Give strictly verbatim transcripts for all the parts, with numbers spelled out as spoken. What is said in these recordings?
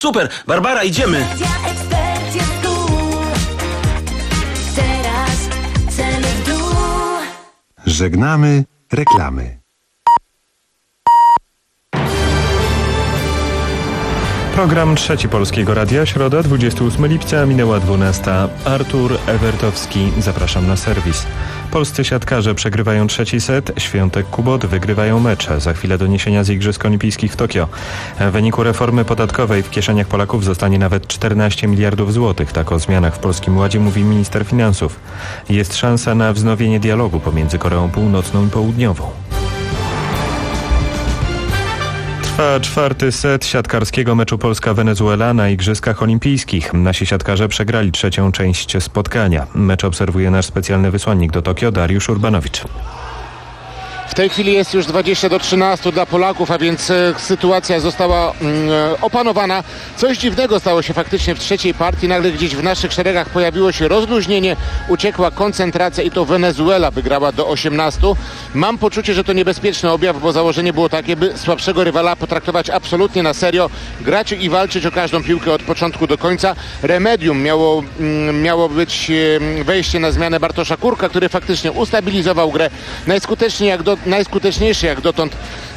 Super, Barbara, idziemy! Żegnamy reklamy. Program Trzeci Polskiego Radia, środa, dwudziestego ósmego lipca, minęła dwunasta. Artur Ewertowski, zapraszam na serwis. Polscy siatkarze przegrywają trzeci set, Świątek Kubot wygrywają mecz. Za chwilę doniesienia z Igrzysk Olimpijskich w Tokio. W wyniku reformy podatkowej w kieszeniach Polaków zostanie nawet czternaście miliardów złotych. Tak o zmianach w Polskim Ładzie mówi minister finansów. Jest szansa na wznowienie dialogu pomiędzy Koreą Północną i Południową. Trwa czwarty set siatkarskiego meczu Polska-Wenezuela na Igrzyskach Olimpijskich. Nasi siatkarze przegrali trzecią część spotkania. Mecz obserwuje nasz specjalny wysłannik do Tokio, Dariusz Urbanowicz. W tej chwili jest już dwadzieścia do trzynastu dla Polaków, a więc e, sytuacja została e, opanowana. Coś dziwnego stało się faktycznie w trzeciej partii. Nagle gdzieś w naszych szeregach pojawiło się rozluźnienie, uciekła koncentracja i to Wenezuela wygrała do osiemnastu. Mam poczucie, że to niebezpieczny objaw, bo założenie było takie, by słabszego rywala potraktować absolutnie na serio, grać i walczyć o każdą piłkę od początku do końca. Remedium miało, mm, miało być e, wejście na zmianę Bartosza Kurka, który faktycznie ustabilizował grę. Najskuteczniej jak do Najskuteczniejszy jak dotąd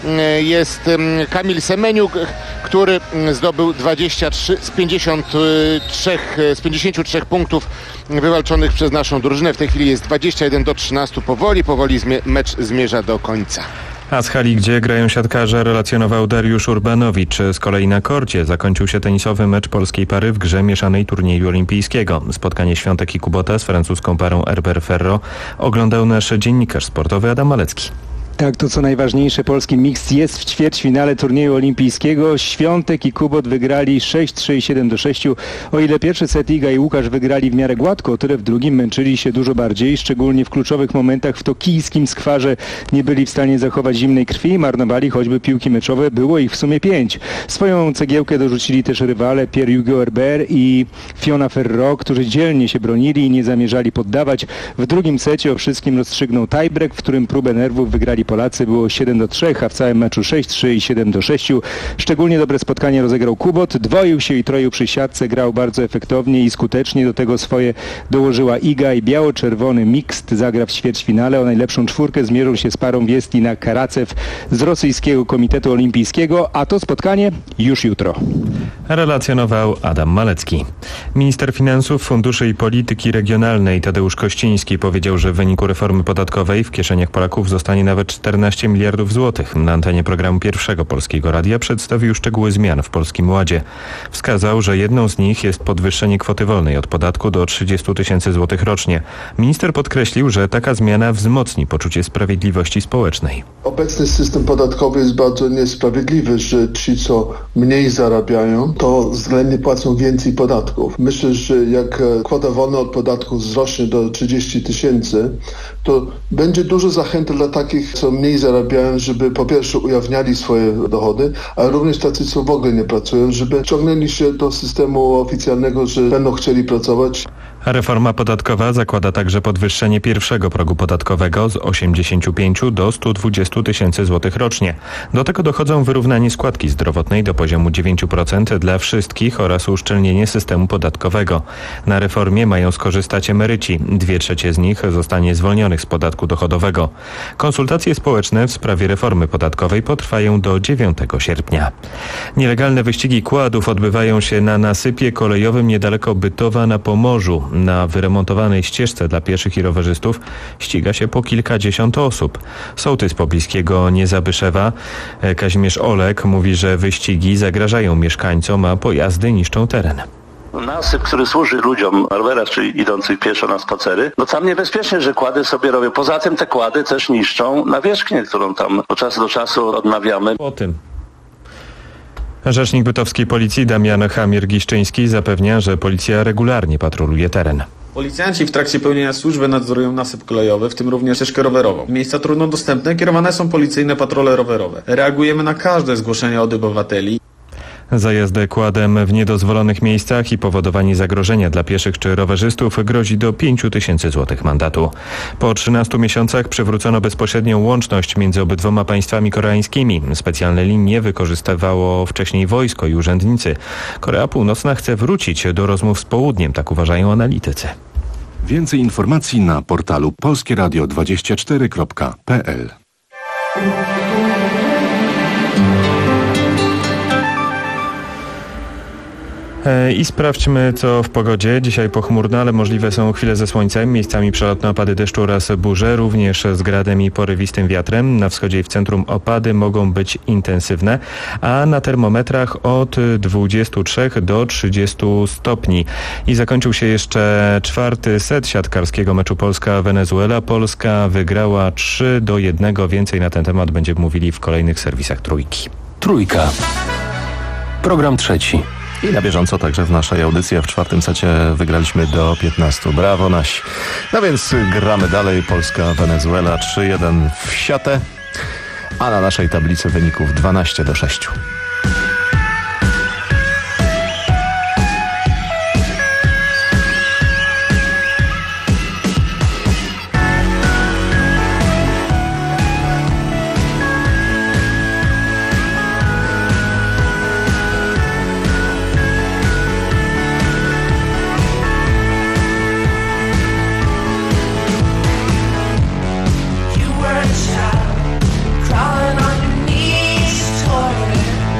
jest Kamil Semeniuk, który zdobył dwadzieścia trzy z pięćdziesięciu trzech, z pięćdziesięciu trzech punktów wywalczonych przez naszą drużynę. W tej chwili jest dwadzieścia jeden do trzynastu. Powoli, powoli zmie- mecz zmierza do końca. A z hali, gdzie grają siatkarze, relacjonował Dariusz Urbanowicz. Z kolei na korcie zakończył się tenisowy mecz polskiej pary w grze mieszanej turnieju olimpijskiego. Spotkanie Świątek i Kubota z francuską parą Herbert-Ferro oglądał nasz dziennikarz sportowy Adam Malecki. Tak, to co najważniejsze, polski miks jest w ćwierćfinale turnieju olimpijskiego. Świątek i Kubot wygrali sześć trzy i siedem do sześciu. O ile pierwszy set Iga i Łukasz wygrali w miarę gładko, o tyle w drugim męczyli się dużo bardziej. Szczególnie w kluczowych momentach w tokijskim skwarze nie byli w stanie zachować zimnej krwi i marnowali choćby piłki meczowe. Było ich w sumie pięć. Swoją cegiełkę dorzucili też rywale Pierre-Hugues Herbert i Fiona Ferro, którzy dzielnie się bronili i nie zamierzali poddawać. W drugim secie o wszystkim rozstrzygnął tiebreak, w którym próbę nerwów wygrali Polacy. Było siedem do trzech, a w całym meczu sześć trzy i siedem do sześciu. Szczególnie dobre spotkanie rozegrał Kubot. Dwoił się i troił przy siatce, grał bardzo efektownie i skutecznie. Do tego swoje dołożyła Iga i biało-czerwony mixt zagra w ćwierćfinale. O najlepszą czwórkę zmierzył się z parą Wiestina Karacew z rosyjskiego Komitetu Olimpijskiego, a to spotkanie już jutro. Relacjonował Adam Malecki. Minister Finansów, Funduszy i Polityki Regionalnej Tadeusz Kościński powiedział, że w wyniku reformy podatkowej w kieszeniach Polaków zostanie nawet czternaście miliardów złotych. Na antenie programu Pierwszego Polskiego Radia przedstawił szczegóły zmian w Polskim Ładzie. Wskazał, że jedną z nich jest podwyższenie kwoty wolnej od podatku do trzydziestu tysięcy złotych rocznie. Minister podkreślił, że taka zmiana wzmocni poczucie sprawiedliwości społecznej. Obecny system podatkowy jest bardzo niesprawiedliwy, że ci, co mniej zarabiają, to względnie płacą więcej podatków. Myślę, że jak kwota wolna od podatku wzrośnie do trzydziestu tysięcy, to będzie dużo zachęty dla takich, co mniej zarabiają, żeby po pierwsze ujawniali swoje dochody, ale również tacy, co w ogóle nie pracują, żeby ciągnęli się do systemu oficjalnego, że będą chcieli pracować. Reforma podatkowa zakłada także podwyższenie pierwszego progu podatkowego z osiemdziesięciu pięciu do stu dwudziestu tysięcy złotych rocznie. Do tego dochodzą wyrównanie składki zdrowotnej do poziomu dziewięć procent dla wszystkich oraz uszczelnienie systemu podatkowego. Na reformie mają skorzystać emeryci. Dwie trzecie z nich zostanie zwolnionych z podatku dochodowego. Konsultacje społeczne w sprawie reformy podatkowej potrwają do dziewiątego sierpnia. Nielegalne wyścigi quadów odbywają się na nasypie kolejowym niedaleko Bytowa na Pomorzu. Na wyremontowanej ścieżce dla pieszych i rowerzystów ściga się po kilkadziesiąt osób. Sołtys pobliskiego Niezabyszewa, Kazimierz Olek, mówi, że wyścigi zagrażają mieszkańcom, a pojazdy niszczą teren. Nasyp, który służy ludziom na rowerach, czyli idących pieszo na spacery, no tam niebezpiecznie, że kłady sobie robią. Poza tym te kłady też niszczą nawierzchnię, którą tam od czasu do czasu odnawiamy. O tym. Rzecznik bytowskiej policji Damian Hamir-Giszczyński zapewnia, że policja regularnie patroluje teren. Policjanci w trakcie pełnienia służby nadzorują nasyp kolejowy, w tym również ścieżkę rowerową. W miejsca trudno dostępne kierowane są policyjne patrole rowerowe. Reagujemy na każde zgłoszenia od obywateli. Za jazdę quadem w niedozwolonych miejscach i powodowanie zagrożenia dla pieszych czy rowerzystów grozi do pięć tysięcy złotych mandatu. Po trzynastu miesiącach przywrócono bezpośrednią łączność między obydwoma państwami koreańskimi. Specjalne linie wykorzystywało wcześniej wojsko i urzędnicy. Korea Północna chce wrócić do rozmów z południem, tak uważają analitycy. Więcej informacji na portalu polskie radio dwadzieścia cztery kropka p l. I sprawdźmy, co w pogodzie. Dzisiaj pochmurno, ale możliwe są chwile ze słońcem, miejscami przelotne opady deszczu oraz burze, również z gradem i porywistym wiatrem. Na wschodzie i w centrum opady mogą być intensywne, a na termometrach od dwudziestu trzech do trzydziestu stopni. I zakończył się jeszcze czwarty set siatkarskiego meczu Polska-Wenezuela. Polska wygrała trzy do jednego. Więcej na ten temat będziemy mówili w kolejnych serwisach Trójki. Trójka. Program trzeci. I na bieżąco także w naszej audycji, a w czwartym secie wygraliśmy do piętnastu. Brawo nasi. No więc gramy dalej. Polska, Wenezuela trzy jeden w siatę, a na naszej tablicy wyników dwanaście do sześciu. Crawling on your knees, toilet.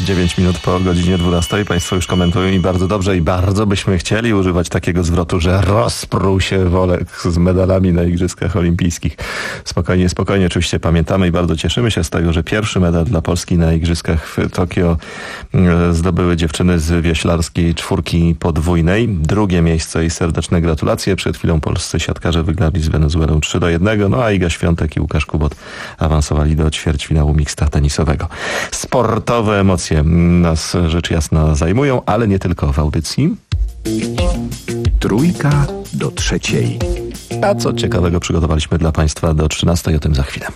dziewięć minut po godzinie dwunastej. Państwo już komentują i bardzo dobrze i bardzo byśmy chcieli używać takiego zwrotu, że rozpruł się Wolek z medalami na Igrzyskach Olimpijskich. Spokojnie, spokojnie. Oczywiście pamiętamy i bardzo cieszymy się z tego, że pierwszy medal dla Polski na Igrzyskach w Tokio zdobyły dziewczyny z wioślarskiej czwórki podwójnej. Drugie miejsce i serdeczne gratulacje. Przed chwilą polscy siatkarze wygrali z Wenezuelą trzy do jednego, no a Iga Świątek i Łukasz Kubot awansowali do ćwierćfinału miksta tenisowego. Sportowe emocje nas rzecz jasna zajmują, ale nie tylko w audycji. Trójka do trzeciej. A co ciekawego przygotowaliśmy dla Państwa do trzynastej, o tym za chwilę.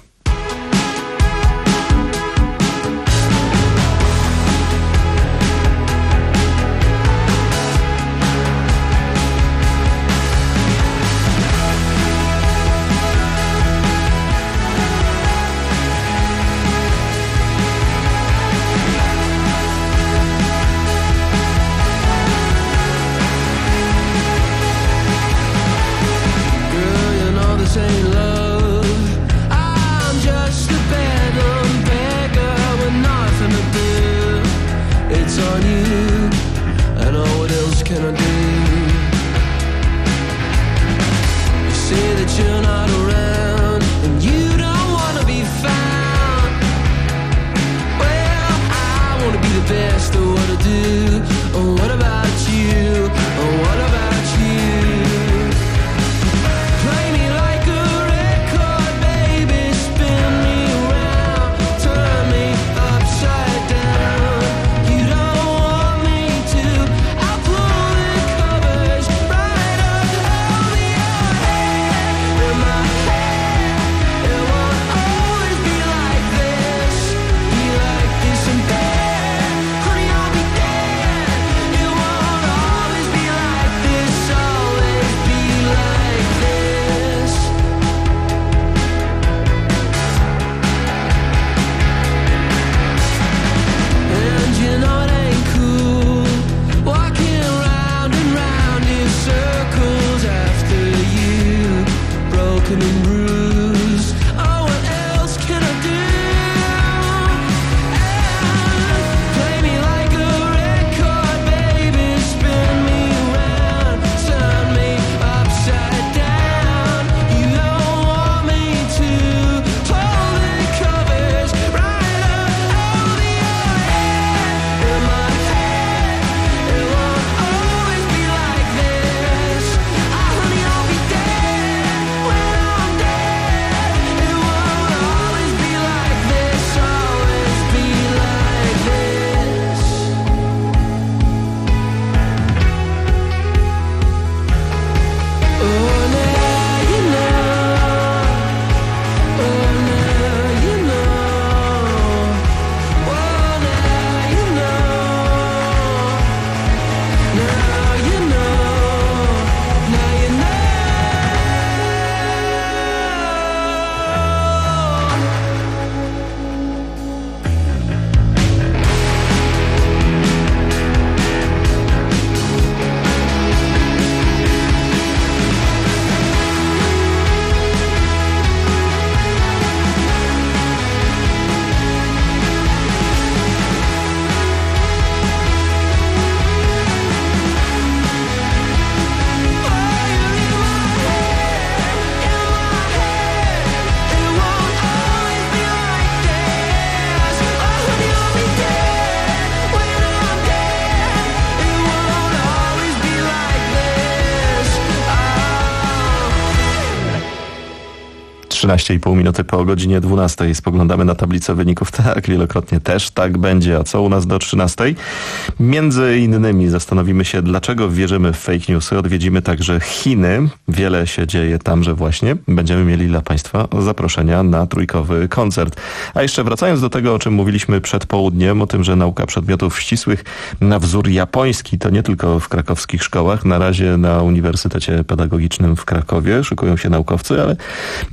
trzynaście i pół minuty po godzinie dwunastej. Spoglądamy na tablicę wyników. Tak, wielokrotnie też tak będzie. A co u nas do trzynastej? Między innymi zastanowimy się, dlaczego wierzymy w fake newsy. Odwiedzimy także Chiny. Wiele się dzieje tamże właśnie. Będziemy mieli dla Państwa zaproszenia na trójkowy koncert. A jeszcze wracając do tego, o czym mówiliśmy przed południem, o tym, że nauka przedmiotów ścisłych na wzór japoński to nie tylko w krakowskich szkołach. Na razie na Uniwersytecie Pedagogicznym w Krakowie szykują się naukowcy, ale być może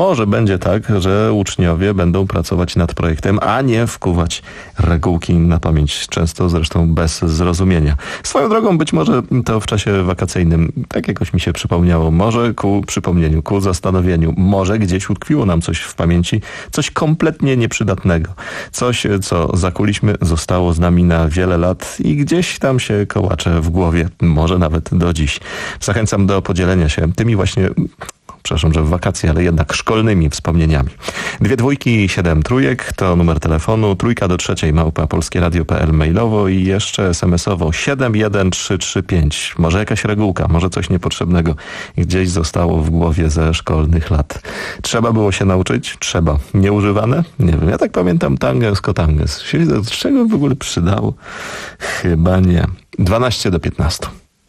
może będzie tak, że uczniowie będą pracować nad projektem, a nie wkuwać regułki na pamięć, często zresztą bez zrozumienia. Swoją drogą być może to w czasie wakacyjnym tak jakoś mi się przypomniało, może ku przypomnieniu, ku zastanowieniu, może gdzieś utkwiło nam coś w pamięci, coś kompletnie nieprzydatnego. Coś, co zakuliśmy, zostało z nami na wiele lat i gdzieś tam się kołacze w głowie, może nawet do dziś. Zachęcam do podzielenia się tymi właśnie, przepraszam, że w wakacje, ale jednak szkolnymi wspomnieniami. Dwie dwójki, siedem trójek to numer telefonu, trójka do trzeciej małpa polskieradio kropka p l mailowo i jeszcze es em esowo siedem jeden trzy trzy pięć. Może jakaś regułka, może coś niepotrzebnego gdzieś zostało w głowie ze szkolnych lat. Trzeba było się nauczyć? Trzeba. Nieużywane? Nie wiem. Ja tak pamiętam tangens kotangens. Się do czego w ogóle przydało? Chyba nie. dwanaście do piętnastu.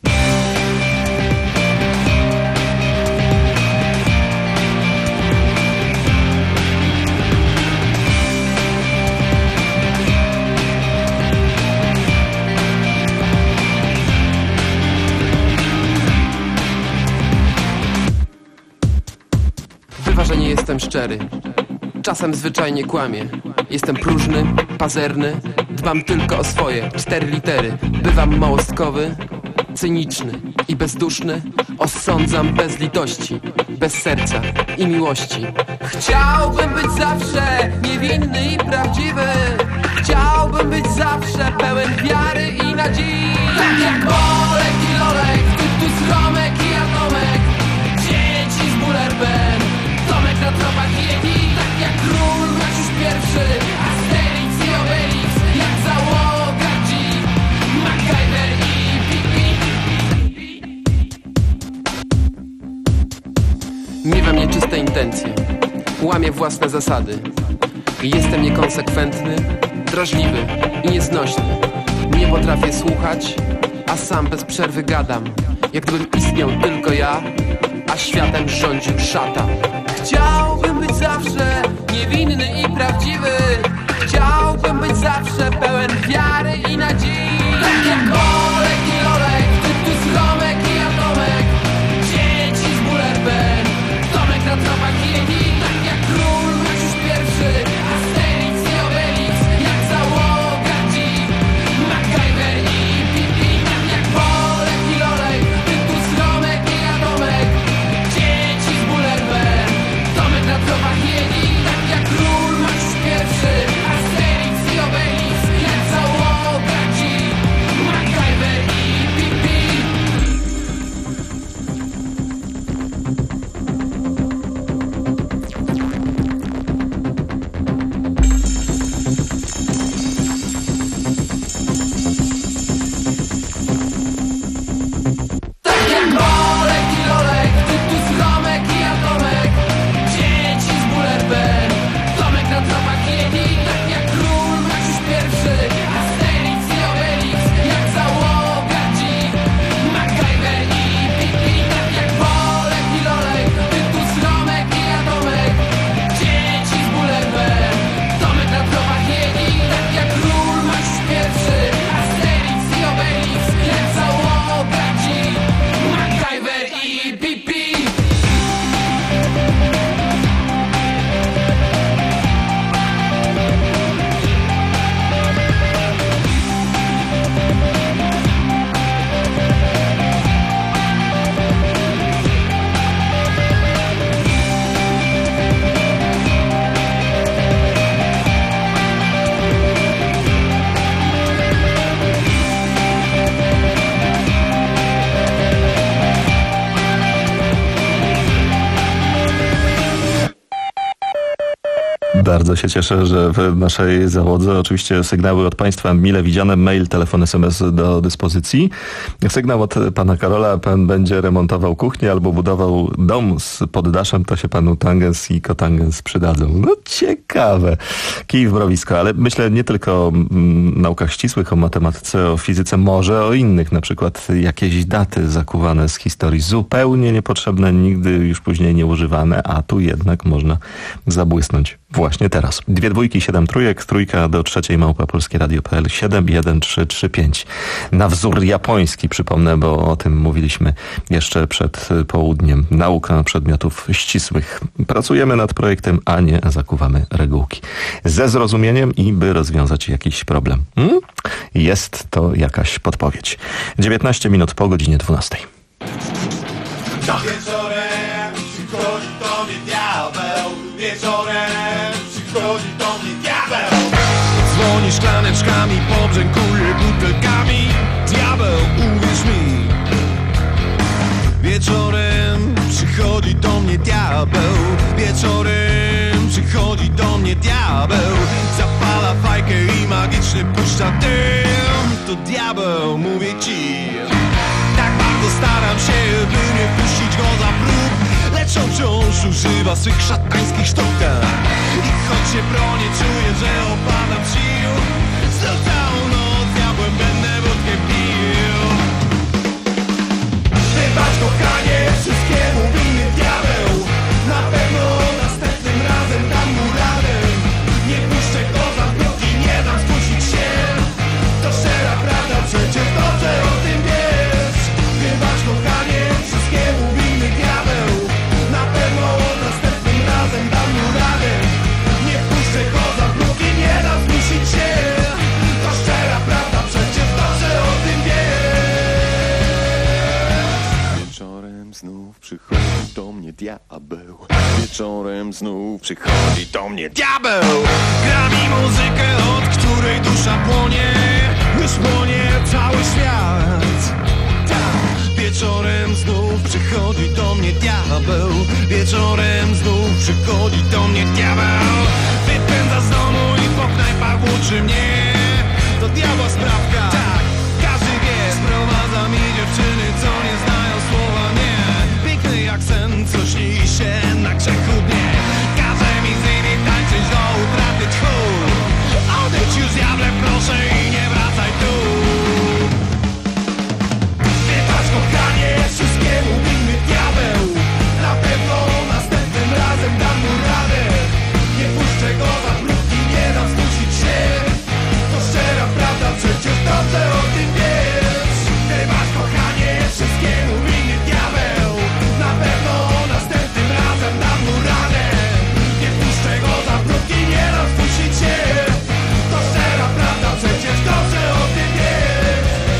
Że nie jestem szczery. Czasem zwyczajnie kłamię. Jestem próżny, pazerny. Dbam tylko o swoje cztery litery. Bywam małostkowy, cyniczny i bezduszny. Osądzam bez litości, bez serca i miłości. Chciałbym być zawsze niewinny i prawdziwy. Chciałbym być zawsze pełen wiary i nadziei. Tak jak Bolek i Lolek, Tytus, Romek i Atomek, dzieci z Bullerben, Tomek na tropach jedni. Tak jak król Maciusz pierwszy, Asterix i Obelix, jak załoga G, MacGyver i Pipi. Miewam nieczyste intencje, łamię własne zasady. Jestem niekonsekwentny, drażliwy i nieznośny. Nie potrafię słuchać, a sam bez przerwy gadam. Jak gdybym istniał tylko ja, a światem rządził szatan. Chciałbym być zawsze niewinny i prawdziwy. Chciałbym być zawsze pełen wiary i nadziei. Tak jak Bolek i Lolek, Tytus, Romek i Atomek, dzieci z Bullerben, Tomek na tropach jedni. Tak jak król Maciusz pierwszy, Asterix i Obelix, jak załoga G, MacGyver i Pipi. Tak jak Bolek i Lolek, Tytus, Romek i Atomek, dzieci z Bullerben, Tomek na tropach jedni. Tak jak król Maciusz pierwszy, Asterix i Obelix, jak załoga G, MacGyver i Pipi. Tak jak Bolek i Lolek, Tytus, Romek i Atomek, dzieci z Bullerben, Tomek na tropach jedni. Tak jak król Maciusz pierwszy, Asterix i Obelix, jak załoga G, MacGyver i Pipi. Tak jak Bolek i Lolek, Tytus, Romek i Atomek, dzieci z Bullerben, Tomek na tropach jedni. Tak jak król Maciusz pierwszy, Asterix i Obelix, jak załoga G, MacGyver i Pipi. Bardzo się cieszę, że w naszej załodze oczywiście sygnały od Państwa mile widziane, mail, telefon, es em es do dyspozycji. Sygnał od pana Karola, pan będzie remontował kuchnię albo budował dom z poddaszem, to się panu tangens i kotangens przydadzą. No ciekawe. Kij w mrowisko, ale myślę nie tylko o mm, naukach ścisłych, o matematyce, o fizyce, może o innych, na przykład jakieś daty zakuwane z historii, zupełnie niepotrzebne, nigdy już później nieużywane, a tu jednak można zabłysnąć właśnie teraz. Dwie dwójki, siedem trójek, trójka do trzeciej małpa polskie radio kropka p l, siedem jeden trzy trzy pięć. Na wzór japoński, przypomnę, bo o tym mówiliśmy jeszcze przed południem. Nauka przedmiotów ścisłych. Pracujemy nad projektem, a nie zakuwamy regułki. Ze zrozumieniem i by rozwiązać jakiś problem. Hmm? Jest to jakaś podpowiedź. dziewiętnaście minut po godzinie dwunastej. Wieczorem przychodzi do mnie diabeł. Wieczorem przychodzi do mnie diabeł. Dzwoni szklaneczkami, pobrzękuje butelkami. Diabeł, uwierz mi. Wieczorem przychodzi do mnie diabeł. Wieczorem przychodzi do mnie diabeł. Zapala fajkę i magicznie puszcza dym. To diabeł, mówię ci. Tak bardzo staram się, by nie puścić go za próg, lecz on wciąż używa swych szatańskich sztuk. I choć się bronię, czuję, że opadam z sił. Znów całą noc diabłem będę wódkę pił. Wybacz kochanie, wszystkiemu winny diabeł. Na pewno następnym razem dam mu radę. Nie puszczę go za próg i nie dam skusić się. To szczera prawda, przecież dobrze o tym wiesz. Wybacz kochanie, wszystkiemu winny diabeł. Na pewno następnym razem dam mu radę. Nie puszczę go za próg i nie dam skusić się. To szczera prawda, przecież dobrze o tym wiesz. Wieczorem znów przychodzi do mnie diabeł. Wieczorem znów przychodzi do mnie diabeł. Gra mi muzykę, od której dusza płonie. Już płonie cały świat. Tak. Wieczorem znów przychodzi do mnie diabeł. Wieczorem znów przychodzi do mnie diabeł. Wypędza z domu i po knajpach włóczy mnie. To diabła sprawka. Tak, każdy wie. Sprowadza mi dziewczyny, co nie znają słowa nie. Piękny jak sen, co śni się na grzechu dnie. Każe mi z nimi tańczyć do utraty tchu. Odejdź już diable, proszę, i nie wracaj tu. Wybacz kochanie, wszystkiemu winny diabeł. Na pewno następnym razem dam mu radę. Nie puszczę go za próg i nie dam skusić się. To szczera prawda, przecież dobrze o tym wiesz. Wybacz kochanie, wszystkiemu winny diabeł. Na pewno następnym razem dam mu radę. Nie puszczę go za próg i nie dam skusić się. To szczera prawda, przecież dobrze o tym wiesz.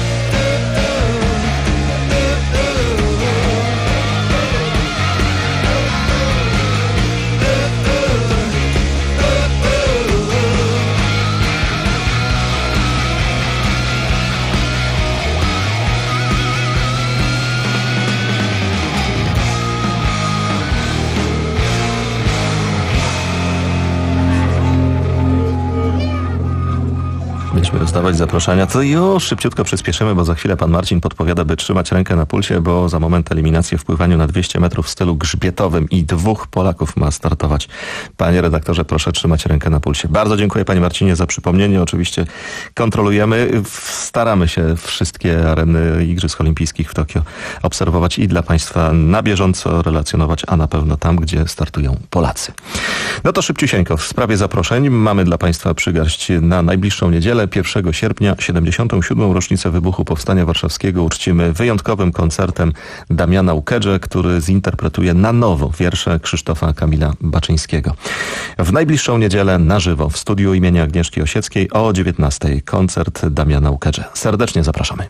Mieliśmy rozdawać zaproszenia, to już szybciutko przyspieszymy, bo za chwilę pan Marcin podpowiada, by trzymać rękę na pulsie, bo za moment eliminację w pływaniu na dwieście metrów w stylu grzbietowym i dwóch Polaków ma startować. Panie redaktorze, proszę trzymać rękę na pulsie. Bardzo dziękuję panie Marcinie za przypomnienie. Oczywiście kontrolujemy, staramy się wszystkie areny Igrzysk Olimpijskich w Tokio obserwować i dla państwa na bieżąco relacjonować, a na pewno tam, gdzie startują Polacy. No to szybciusieńko, w sprawie zaproszeń mamy dla państwa przygarść na najbliższą niedzielę. pierwszego sierpnia, siedemdziesiątą siódmą rocznicę wybuchu Powstania Warszawskiego uczcimy wyjątkowym koncertem Damiana Ukedże, który zinterpretuje na nowo wiersze Krzysztofa Kamila Baczyńskiego. W najbliższą niedzielę na żywo w studiu imienia Agnieszki Osieckiej o dziewiętnastej koncert Damiana Ukedże. Serdecznie zapraszamy.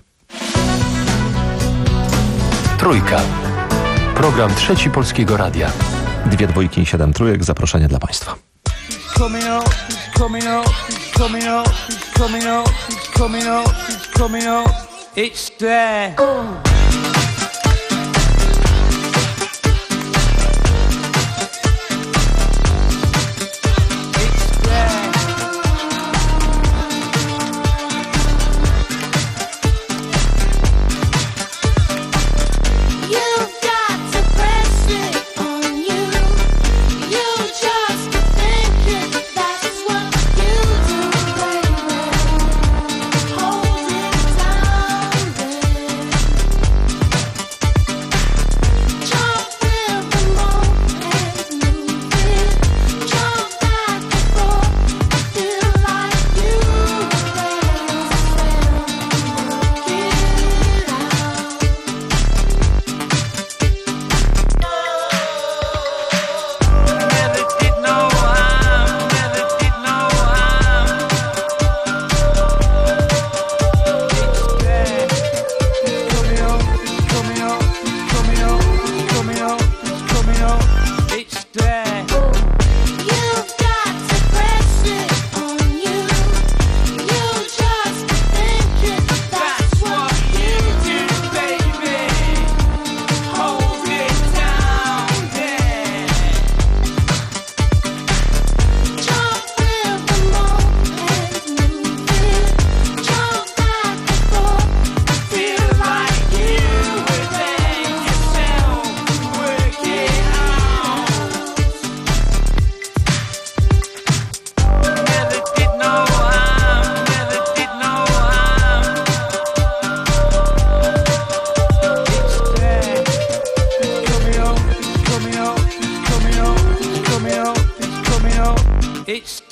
Trójka. Program Trzeci Polskiego Radia. Dwie dwójki i siedem trójek. Zaproszenie dla państwa. Coming up, he's coming up, he's coming up, he's coming up, he's coming up, he's coming up. It's there.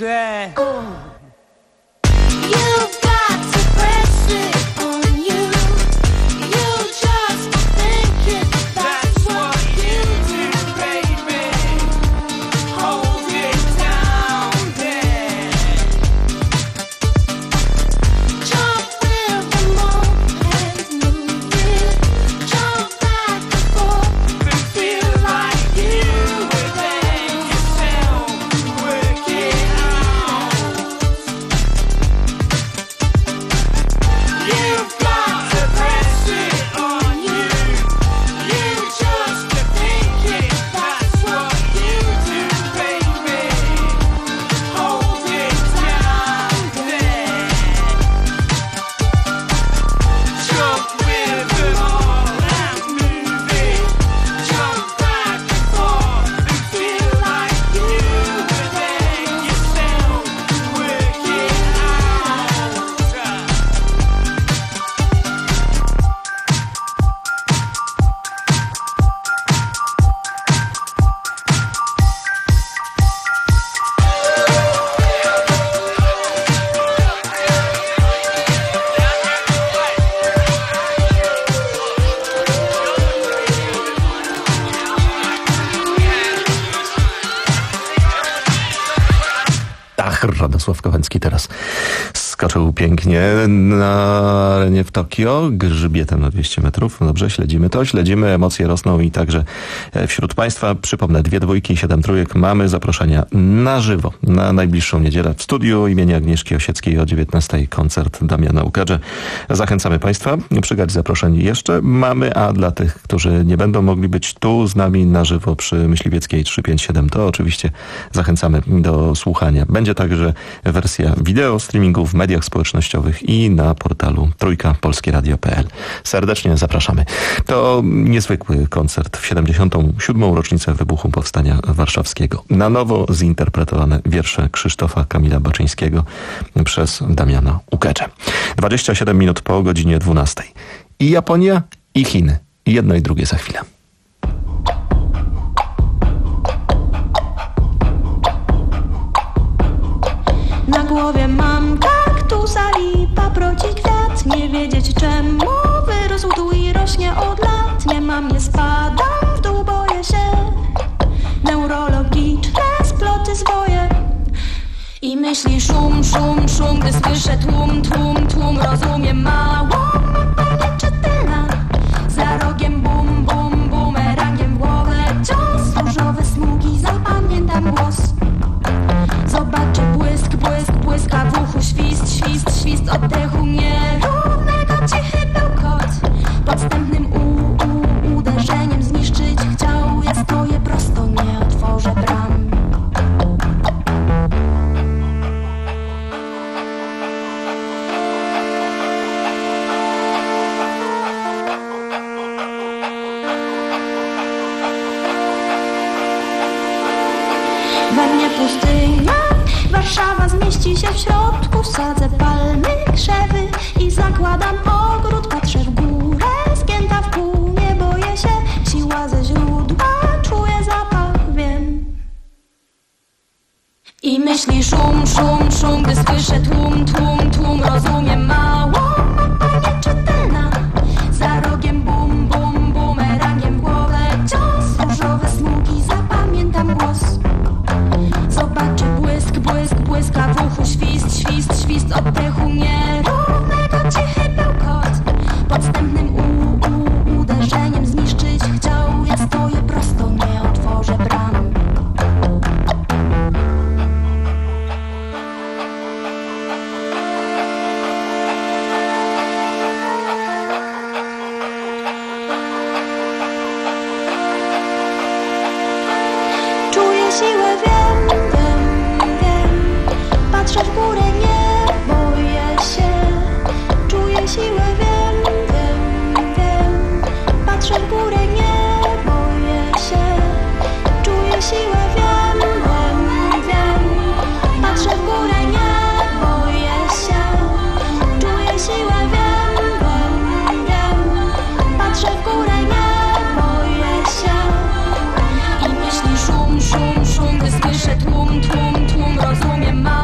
te. You've got to press it on you. You just think it, that's what you do, baby. Hold it down there. Jump with the moment, move it. Jump back and forth and feel like you were there yourself. Work it out. You've got to press it on you. You just think it, that's what you do, baby. Hold it down there. Jump with them all and move it. Jump back and forth and feel like you were there yourself. Work it out. Ach, Radosław Kowęcki teraz skoczył pięknie na arenie w Tokio grzbietem na dwieście metrów. Dobrze, śledzimy to, śledzimy, emocje rosną i także wśród Państwa. Przypomnę, dwie dwójki, siedem trójek. Mamy zaproszenia na żywo na najbliższą niedzielę w studiu imienia Agnieszki Osieckiej o dziewiętnastej koncert Damiana Ukerze. Zachęcamy Państwa. Przy gali zaproszeń jeszcze mamy, a dla tych, którzy nie będą mogli być tu z nami na żywo przy Myśliwieckiej trzysta pięćdziesiąt siedem, to oczywiście zachęcamy do słuchania. Będzie także wersja wideo, streamingu w mediach społecznościowych i na portalu trójka polskie radio kropka p l. Serdecznie zapraszamy. To niezwykły koncert w siedemdziesiątą siódmą rocznicę wybuchu Powstania Warszawskiego. Na nowo zinterpretowane wiersze Krzysztofa Kamila Baczyńskiego przez Damiana Ukerze. dwadzieścia siedem minut po godzinie dwunastej. I Japonia, i Chiny. I jedno i drugie za chwilę. Na głowie mam kaktusa, lipa, proci kwiat. Nie wiedzieć czemu wyrósł tu i rośnie od lat. Nie mam, nie spadam w dół, boję się. Neurologiczne sploty zwoje. I myśli szum, szum, szum, gdy słyszę tłum, tłum, tłum. Rozumiem mało, mapa nieczytelna. Za rogiem bum, bum, bumerangiem w głowę cios. Różowe smugi, zapamiętam głos. Zobaczę błysk, błysk, błyska w uchu. Świst, świst, świst oddechu nierównego. Cichy bełkot. Podstępnym u, u, uderzeniem zniszczyć chciał. Ja stoję prosto, nie otworzę bram. We mnie pustynia, Warszawa zmieści się w środku. Sadzę palmy, krzewy i zakładam ogród. Patrzę w górę, zgięta w pół, nie boję się. Siła ze źródła, czuję zapach, wiem. I myśli szum, szum, szum, gdy słyszę tłum, tłum, tłum. Rozumiem mało, mapa nieczytelna. Za rogiem bum, bum, bumerangiem w głowę cios. Różowe smugi, zapamiętam głos. Zobaczę błysk, błysk, błyska w uchu. Świst, świst, świst oddechu nierównego. Cichy bełkot. Podstępnym u, u, uderzeniem zniszczyć chciał. Ja stoję prosto, nie otworzę bram. Czuję siłę, wiem, wiem, wiem. Patrzę w górę, nie boję się. Czuję siłę, wiem, wiem, wiem. Patrzę w górę, nie boję się. Czuję siłę, wiem, wiem, wiem. Patrzę w górę, nie boję się. Czuję siłę, wiem, wiem, wiem. Patrzę w górę, nie boję się. I myśli szum, szum, szum, gdy słyszę tłum, tłum, tłum. Rozumiem mało.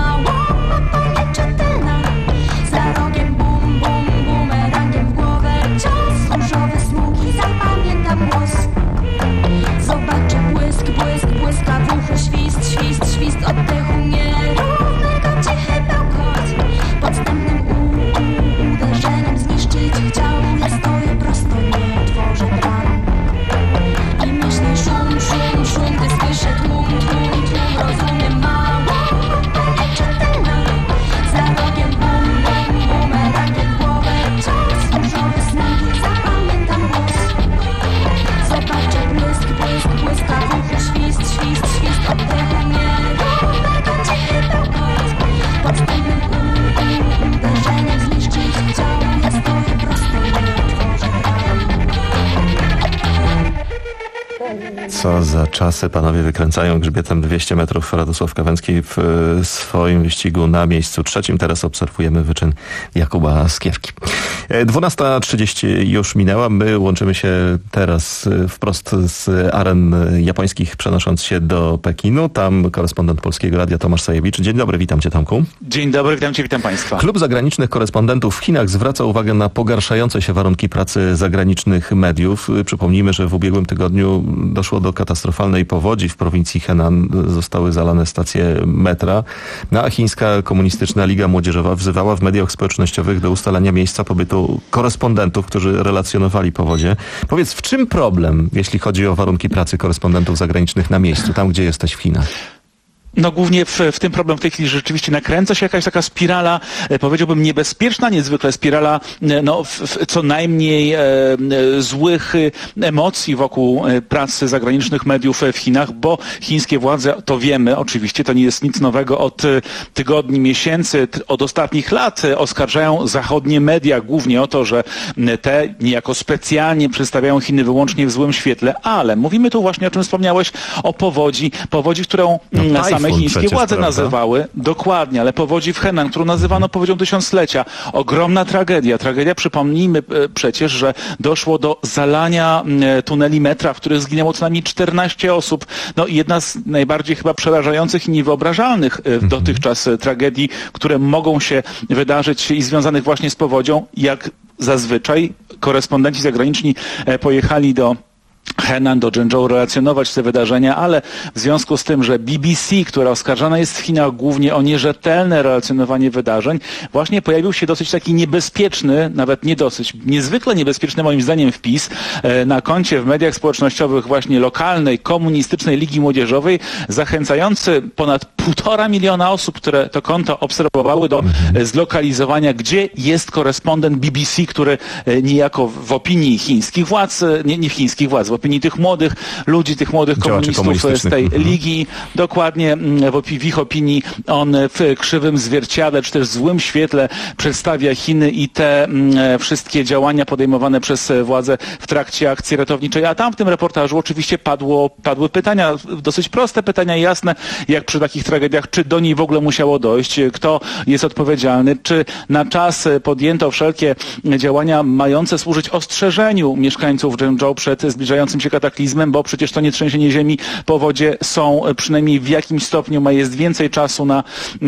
Co za czasy panowie wykręcają grzbietem dwieście metrów. Radosław Kawęcki w swoim wyścigu na miejscu trzecim. Teraz obserwujemy wyczyn Jakuba Skiewki. dwunasta trzydzieści już minęła. My łączymy się teraz wprost z aren japońskich, przenosząc się do Pekinu. Tam korespondent Polskiego Radia Tomasz Sajewicz. Dzień dobry, witam cię, Tomku. Dzień dobry, witam cię, witam państwa. Klub zagranicznych korespondentów w Chinach zwraca uwagę na pogarszające się warunki pracy zagranicznych mediów. Przypomnijmy, że w ubiegłym tygodniu doszło do katastrofalnej powodzi w prowincji Henan. Zostały zalane stacje metra. A chińska komunistyczna Liga Młodzieżowa wzywała w mediach społecznościowych do ustalenia miejsca pobytu korespondentów, którzy relacjonowali powodzie. Powiedz, w czym problem, jeśli chodzi o warunki pracy korespondentów zagranicznych na miejscu, tam gdzie jesteś w Chinach? No głównie w, w tym problem w tej chwili rzeczywiście nakręca się jakaś taka spirala, e, powiedziałbym niebezpieczna niezwykle, spirala e, no, w, w co najmniej e, e, złych e, emocji wokół e, pracy zagranicznych mediów w Chinach, bo chińskie władze, to wiemy oczywiście, to nie jest nic nowego, od e, tygodni, miesięcy, t, od ostatnich lat e, oskarżają zachodnie media głównie o to, że e, te niejako specjalnie przedstawiają Chiny wyłącznie w złym świetle, ale mówimy tu właśnie, o czym wspomniałeś, o powodzi, powodzi, którą no, na same chińskie przecież, władze prawda? nazywały, dokładnie, ale powodzi w Henan, którą nazywano powodzią tysiąclecia. Ogromna tragedia. Tragedia, przypomnijmy przecież, że doszło do zalania tuneli metra, w których zginęło co najmniej czternaście osób. No i jedna z najbardziej chyba przerażających i niewyobrażalnych mhm. dotychczas tragedii, które mogą się wydarzyć i związanych właśnie z powodzią. Jak zazwyczaj korespondenci zagraniczni pojechali do Henan, do Zhengzhou relacjonować te wydarzenia, ale w związku z tym, że B B C, która oskarżana jest w Chinach głównie o nierzetelne relacjonowanie wydarzeń, właśnie pojawił się dosyć taki niebezpieczny, nawet nie dosyć, niezwykle niebezpieczny moim zdaniem wpis e, na koncie w mediach społecznościowych właśnie lokalnej, komunistycznej Ligi Młodzieżowej, zachęcający ponad półtora miliona osób, które to konto obserwowały, do e, zlokalizowania, gdzie jest korespondent B B C, który e, niejako w opinii chińskich władz, nie, nie chińskich władz, w opinii tych młodych ludzi, tych młodych komunistów z tej mhm. ligi, dokładnie w, w ich opinii on w krzywym zwierciadle, czy też w złym świetle przedstawia Chiny i te m, wszystkie działania podejmowane przez władze w trakcie akcji ratowniczej. A tam w tym reportażu oczywiście padło, padły pytania, dosyć proste pytania, jasne, jak przy takich tragediach, czy do niej w ogóle musiało dojść, kto jest odpowiedzialny, czy na czas podjęto wszelkie działania mające służyć ostrzeżeniu mieszkańców Zhengzhou przed zbliżającym się kataklizmem, bo przecież to nie trzęsienie ziemi, powodzie są przynajmniej w jakimś stopniu, ma jest więcej czasu na,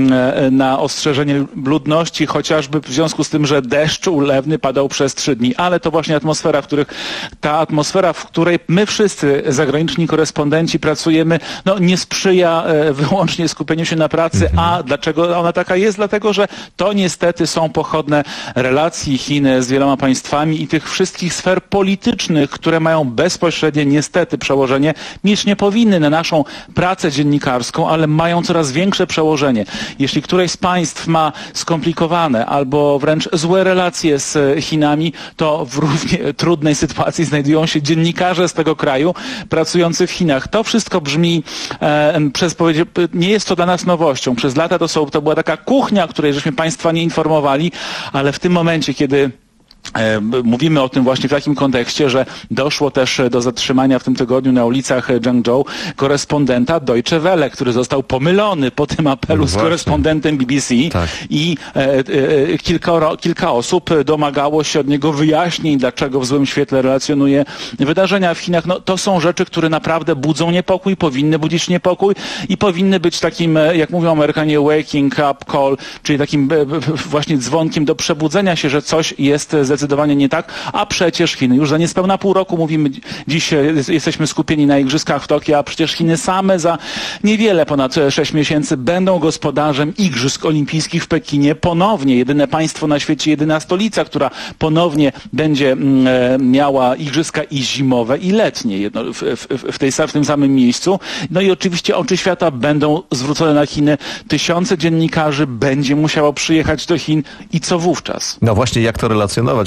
na ostrzeżenie ludności, chociażby w związku z tym, że deszcz ulewny padał przez trzy dni, ale to właśnie atmosfera, w których ta atmosfera, w której my wszyscy zagraniczni korespondenci pracujemy, no nie sprzyja wyłącznie skupieniu się na pracy, mhm. a dlaczego ona taka jest? Dlatego, że to niestety są pochodne relacji Chin z wieloma państwami i tych wszystkich sfer politycznych, które mają bezpośrednie niestety przełożenie, mieć nie powinny na naszą pracę dziennikarską, ale mają coraz większe przełożenie. Jeśli któreś z państw ma skomplikowane albo wręcz złe relacje z Chinami, to w równie trudnej sytuacji znajdują się dziennikarze z tego kraju pracujący w Chinach. To wszystko brzmi, e, przez powiedzieć, nie jest to dla nas nowością. Przez lata to, są, to była taka kuchnia, której żeśmy państwa nie informowali, ale w tym momencie, kiedy mówimy o tym właśnie w takim kontekście, że doszło też do zatrzymania w tym tygodniu na ulicach Zhengzhou korespondenta Deutsche Welle, który został pomylony po tym apelu no z korespondentem B B C tak. i e, e, kilka, kilka osób domagało się od niego wyjaśnień, dlaczego w złym świetle relacjonuje wydarzenia w Chinach. No, to są rzeczy, które naprawdę budzą niepokój, powinny budzić niepokój i powinny być takim, jak mówią Amerykanie, waking up call, czyli takim właśnie dzwonkiem do przebudzenia się, że coś jest zdecydowanie nie tak, a przecież Chiny już za niespełna pół roku, mówimy dziś, jesteśmy skupieni na igrzyskach w Tokio, a przecież Chiny same za niewiele ponad sześć miesięcy będą gospodarzem Igrzysk Olimpijskich w Pekinie. Ponownie jedyne państwo na świecie, jedyna stolica, która ponownie będzie miała igrzyska i zimowe, i letnie jedno, w, w, w, tej, w tym samym miejscu. No i oczywiście oczy świata będą zwrócone na Chiny. Tysiące dziennikarzy będzie musiało przyjechać do Chin i co wówczas? No właśnie, jak to relacjonować?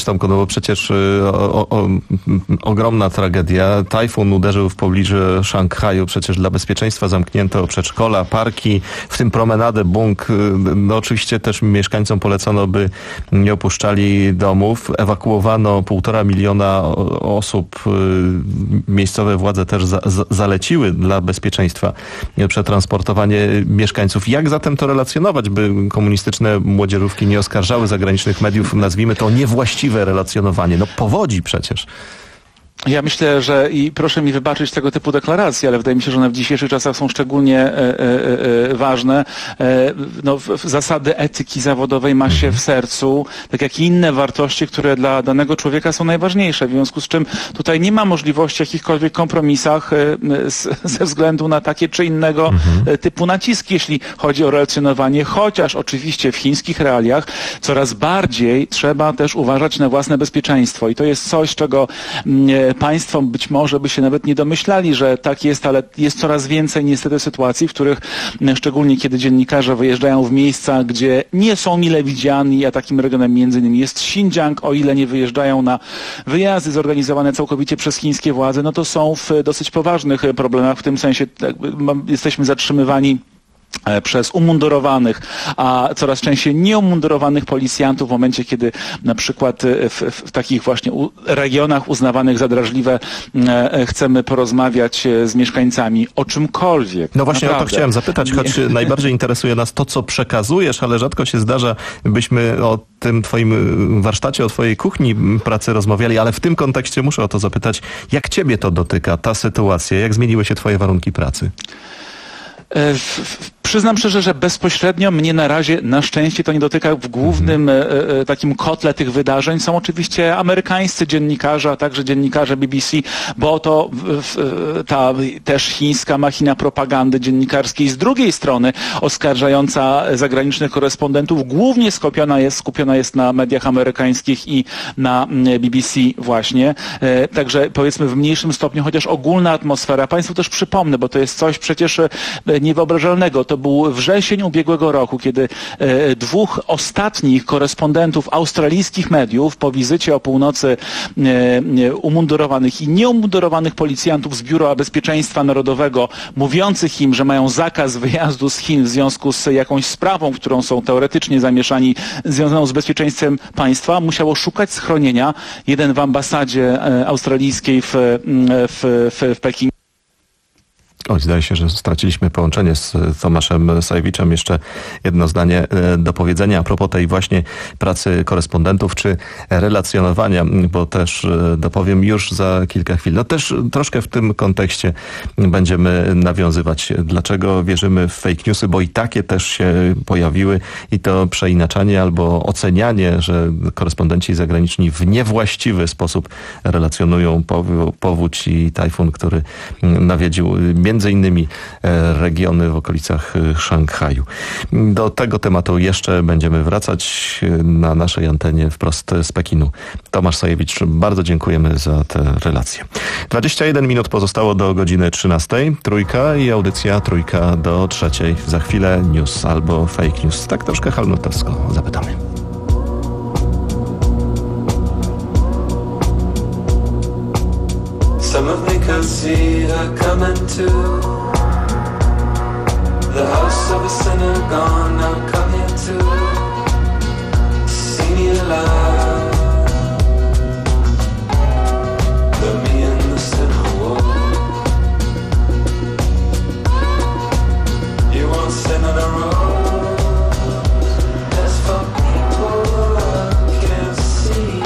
Tomku, no bo przecież o, o, ogromna tragedia. Tajfun uderzył w pobliżu Szanghaju. Przecież dla bezpieczeństwa zamknięto przedszkola, parki, w tym promenadę Bung. No oczywiście też mieszkańcom polecono, by nie opuszczali domów. Ewakuowano półtora miliona osób. Miejscowe władze też za, za, zaleciły dla bezpieczeństwa przetransportowanie mieszkańców. Jak zatem to relacjonować, by komunistyczne młodzieżówki nie oskarżały zagranicznych mediów, nazwijmy to niewłaściwe relacjonowanie? No powodzi przecież. Ja myślę, że i proszę mi wybaczyć tego typu deklaracje, ale wydaje mi się, że one w dzisiejszych czasach są szczególnie e, e, e, ważne. E, no, w, w zasady etyki zawodowej ma się w sercu, tak jak i inne wartości, które dla danego człowieka są najważniejsze. W związku z czym tutaj nie ma możliwości jakichkolwiek kompromisach e, z, ze względu na takie czy innego mhm. typu naciski, jeśli chodzi o relacjonowanie, chociaż oczywiście w chińskich realiach coraz bardziej trzeba też uważać na własne bezpieczeństwo i to jest coś, czego e, Państwo być może by się nawet nie domyślali, że tak jest, ale jest coraz więcej niestety sytuacji, w których szczególnie kiedy dziennikarze wyjeżdżają w miejsca, gdzie nie są mile widziani, a takim regionem między innymi jest Xinjiang, o ile nie wyjeżdżają na wyjazdy zorganizowane całkowicie przez chińskie władze, no to są w dosyć poważnych problemach, w tym sensie jakby jesteśmy zatrzymywani przez umundurowanych, a coraz częściej nieumundurowanych policjantów w momencie, kiedy na przykład w, w takich właśnie u, regionach uznawanych za drażliwe e, chcemy porozmawiać z mieszkańcami o czymkolwiek. No właśnie Naprawdę. O to chciałem zapytać, choć Nie. najbardziej interesuje nas to, co przekazujesz, ale rzadko się zdarza, byśmy o tym twoim warsztacie, o twojej kuchni pracy rozmawiali, ale w tym kontekście muszę o to zapytać, jak ciebie to dotyka, ta sytuacja, jak zmieniły się twoje warunki pracy? W, w, przyznam szczerze, że bezpośrednio mnie na razie na szczęście to nie dotyka. W głównym e, e, takim kotle tych wydarzeń są oczywiście amerykańscy dziennikarze, a także dziennikarze B B C, bo to w, w, ta też chińska machina propagandy dziennikarskiej z drugiej strony oskarżająca zagranicznych korespondentów głównie skupiona jest, skupiona jest na mediach amerykańskich i na B B C właśnie. E, także powiedzmy w mniejszym stopniu, chociaż ogólna atmosfera. Państwu też przypomnę, bo to jest coś przecież niewyobrażalnego. To był wrzesień ubiegłego roku, kiedy e, dwóch ostatnich korespondentów australijskich mediów po wizycie o północy e, umundurowanych i nieumundurowanych policjantów z Biura Bezpieczeństwa Narodowego, mówiących im, że mają zakaz wyjazdu z Chin w związku z jakąś sprawą, w którą są teoretycznie zamieszani, związaną z bezpieczeństwem państwa, musiało szukać schronienia. Jeden w ambasadzie e, australijskiej w, w, w, w Pekinie. Oj, zdaje się, że straciliśmy połączenie z Tomaszem Sajewiczem. Jeszcze jedno zdanie do powiedzenia a propos tej właśnie pracy korespondentów czy relacjonowania, bo też dopowiem już za kilka chwil. No też troszkę w tym kontekście będziemy nawiązywać. Dlaczego wierzymy w fake newsy, bo i takie też się pojawiły i to przeinaczanie albo ocenianie, że korespondenci zagraniczni w niewłaściwy sposób relacjonują powódź i tajfun, który nawiedził między innymi regiony w okolicach Szanghaju. Do tego tematu jeszcze będziemy wracać na naszej antenie wprost z Pekinu. Tomasz Sajewicz, bardzo dziękujemy za tę relację. dwadzieścia jeden minut pozostało do godziny trzynastej. Trójka i audycja Trójka do trzeciej. Za chwilę news albo fake news. Tak troszkę halnotowsko zapytamy. Some of me could see her coming to the house of a sinner gone. Now come here to see me alive. But me and the sinner walk. You won't stand on the road. That's for people I can't see.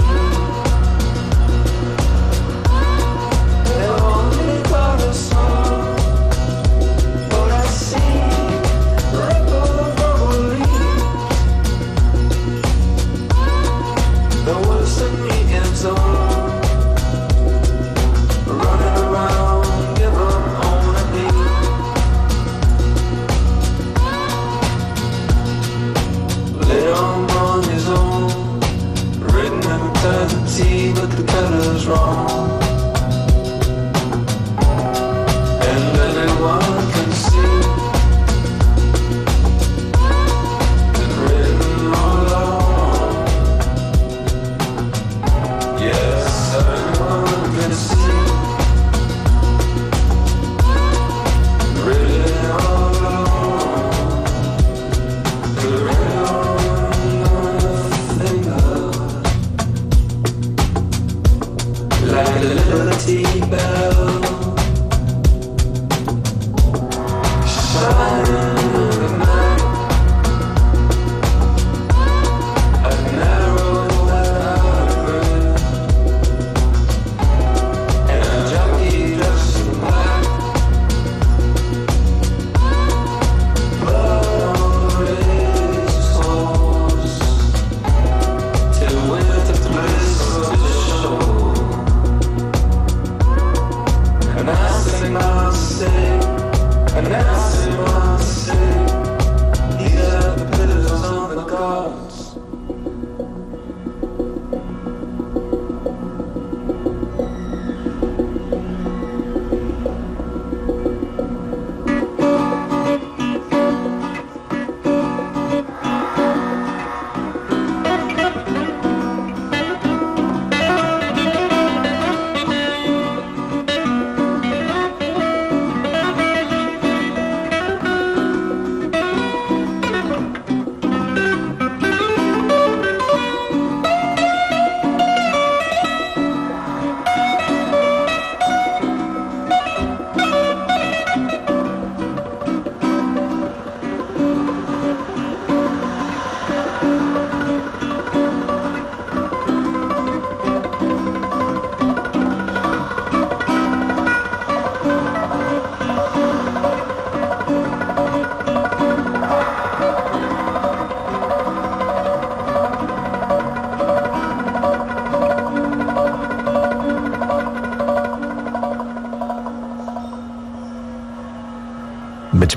But the color's wrong, and everyone can see and written all along.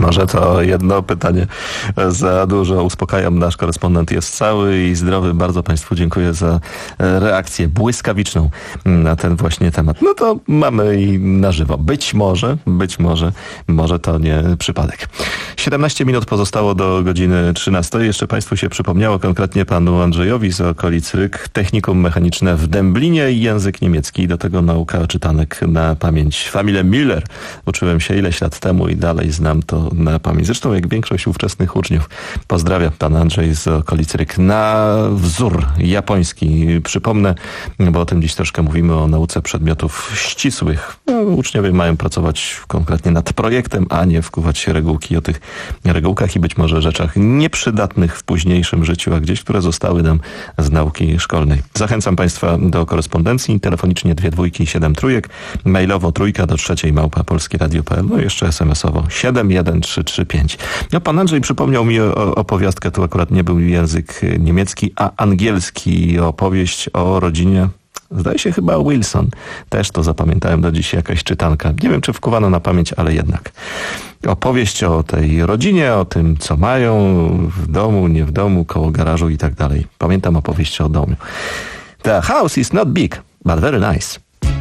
może to jedno pytanie za dużo. Uspokajam, nasz korespondent jest cały i zdrowy. Bardzo Państwu dziękuję za reakcję błyskawiczną na ten właśnie temat. No to mamy i na żywo. Być może, być może, może to nie przypadek. siedemnaście minut pozostało do godziny trzynastej. Jeszcze Państwu się przypomniało, konkretnie panu Andrzejowi z okolic Ryk, technikum mechaniczne w Dęblinie i język niemiecki. Do tego nauka czytanek na pamięć. Familię Müller uczyłem się ileś lat temu i dalej znam to na pamięć. Zresztą jak większość ówczesnych uczniów. Pozdrawiam pan Andrzej z okolic Ryk. Na wzór japoński. Przypomnę, bo o tym dziś troszkę mówimy, o nauce przedmiotów ścisłych. No, uczniowie mają pracować konkretnie nad projektem, a nie wkuwać się regułki o tych regułkach i być może rzeczach nieprzydatnych w późniejszym życiu, a gdzieś, które zostały nam z nauki szkolnej. Zachęcam Państwa do korespondencji. Telefonicznie dwie dwójki, siedem trójek. Mailowo trójka do trzeciej małpa polskieradio kropka p l. No i jeszcze es em es owo siedem jeden trzy trzy pięć. No pan Andrzej przypomniał mi o, o opowiastkę, tu akurat nie był język niemiecki, a angielski. Opowieść o rodzinie, zdaje się chyba Wilson. Też to zapamiętałem do dziś, jakaś czytanka. Nie wiem, czy wkuwano na pamięć, ale jednak. Opowieść o tej rodzinie, o tym, co mają w domu, nie w domu, koło garażu i tak dalej. Pamiętam opowieść o domu. The house is not big, but very nice.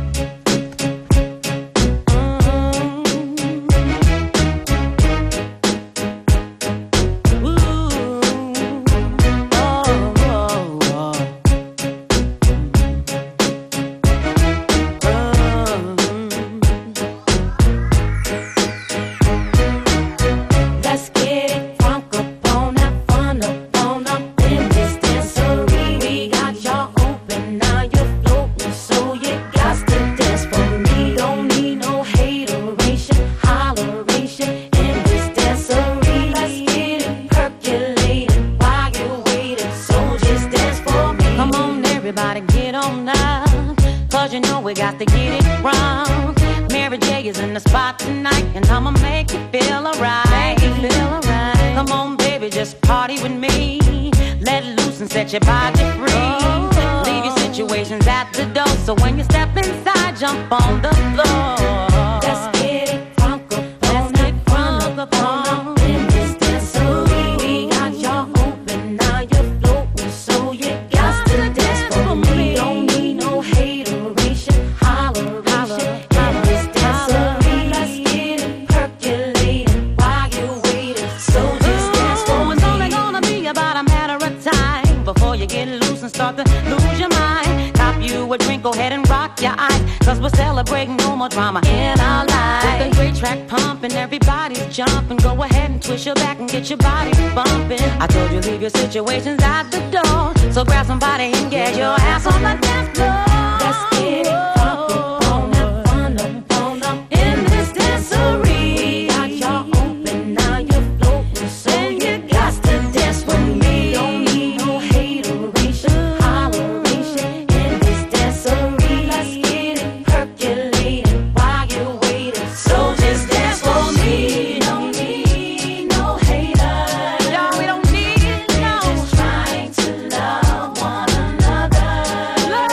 Situations at the door, so grab somebody and get your ass on the dance floor. Let's get it funky, on up, on up, on up in this dancery. Got y'all open, now you're floating, so you got to dance with me. Don't need no hateration, holleration in this dancery. Let's get it percolating while you're waiting, so just dance for me. Don't need no haters, y'all, we don't need. Trying to love one another.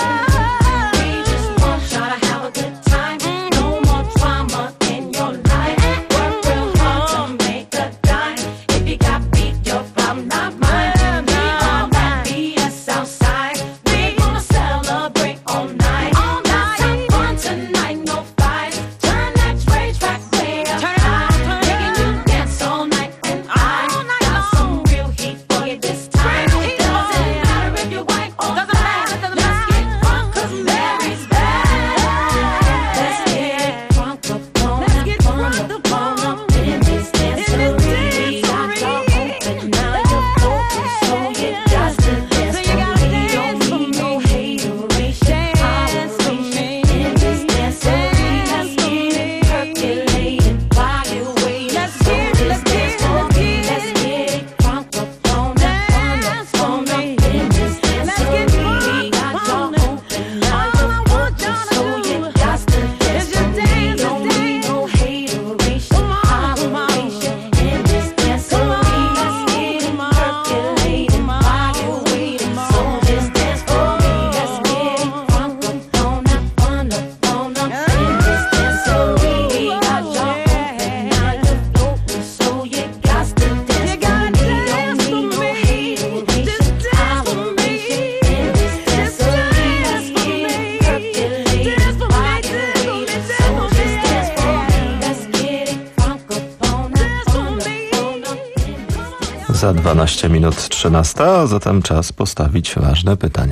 Za dwanaście minut trzynasta, a zatem czas postawić ważne pytanie.